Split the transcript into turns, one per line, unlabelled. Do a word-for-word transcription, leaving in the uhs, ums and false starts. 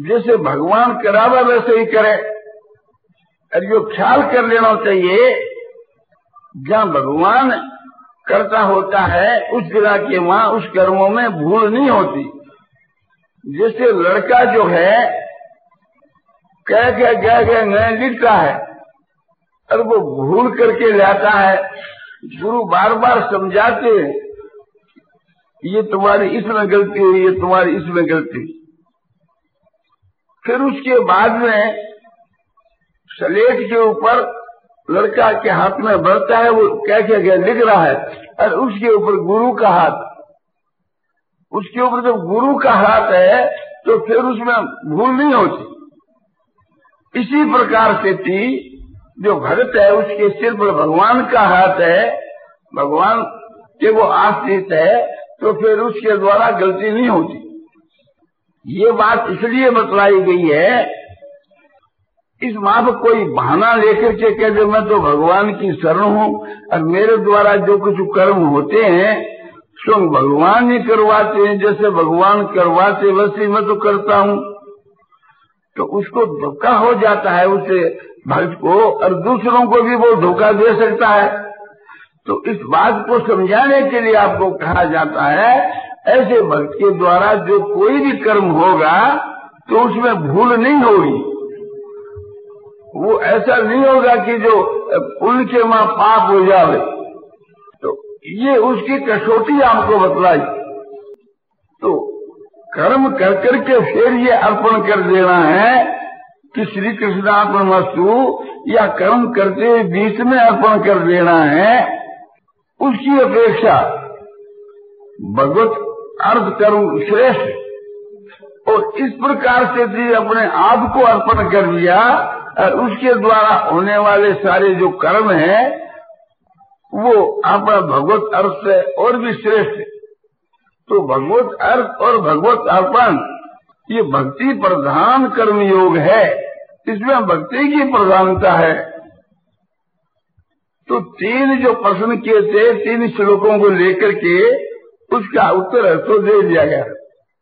जैसे भगवान करावा वैसे ही करे। और जो ख्याल कर लेना चाहिए, जहाँ भगवान करता होता है उस जगह के वहां उस कर्मों में भूल नहीं होती। जैसे लड़का जो है कह के कह के नहीं लिखता है और वो भूल करके लाता है, गुरु बार बार समझाते हैं ये तुम्हारी इसमें गलती हुई, ये तुम्हारी इसमें गलती। फिर उसके बाद में स्लेट के ऊपर लड़का के हाथ में बढ़ता है, वो क्या क्या क्या लिख रहा है, और उसके ऊपर गुरु का हाथ, उसके ऊपर जब गुरु का हाथ है तो फिर उसमें भूल नहीं होती। इसी प्रकार से थी जो भगत है उसके सिर पर भगवान का हाथ है, भगवान के वो आश्रित है, तो फिर उसके द्वारा गलती नहीं होती। ये बात इसलिए बतलाई गई है, इस माँ को कोई बहाना लेकर के कह दे मैं तो भगवान की शरण हूँ और मेरे द्वारा जो कुछ कर्म होते हैं स्वयं भगवान ही करवाते हैं, जैसे भगवान करवाते वैसे मैं तो करता हूँ, तो उसको धोखा हो जाता है उसे भक्त को, और दूसरों को भी वो धोखा दे सकता है। तो इस बात को समझाने के लिए आपको कहा जाता है ऐसे भक्त के द्वारा जो कोई भी कर्म होगा तो उसमें भूल नहीं होगी। वो ऐसा नहीं होगा कि जो उनके मां पाप हो जावे। तो ये उसकी कसौटी आपको बतलाई। तो कर्म कर करके फिर ये अर्पण कर देना है कि श्री कृष्णार्पणमस्तु, या कर्म करते हुए बीच में अर्पण कर देना है, उसकी अपेक्षा भगवत अर्थ कर्म श्रेष्ठ। और इस प्रकार से भी अपने आप को अर्पण कर दिया और उसके द्वारा होने वाले सारे जो कर्म हैं वो अपना भगवत अर्थ से और भी श्रेष्ठ है। तो भगवत अर्थ और भगवत अर्पण ये भक्ति प्रधान कर्म योग है, इसमें भक्ति की प्रधानता है। तो तीन जो प्रश्न किए थे, तीन श्लोकों को लेकर के उसका उत्तर तो दे दिया गया।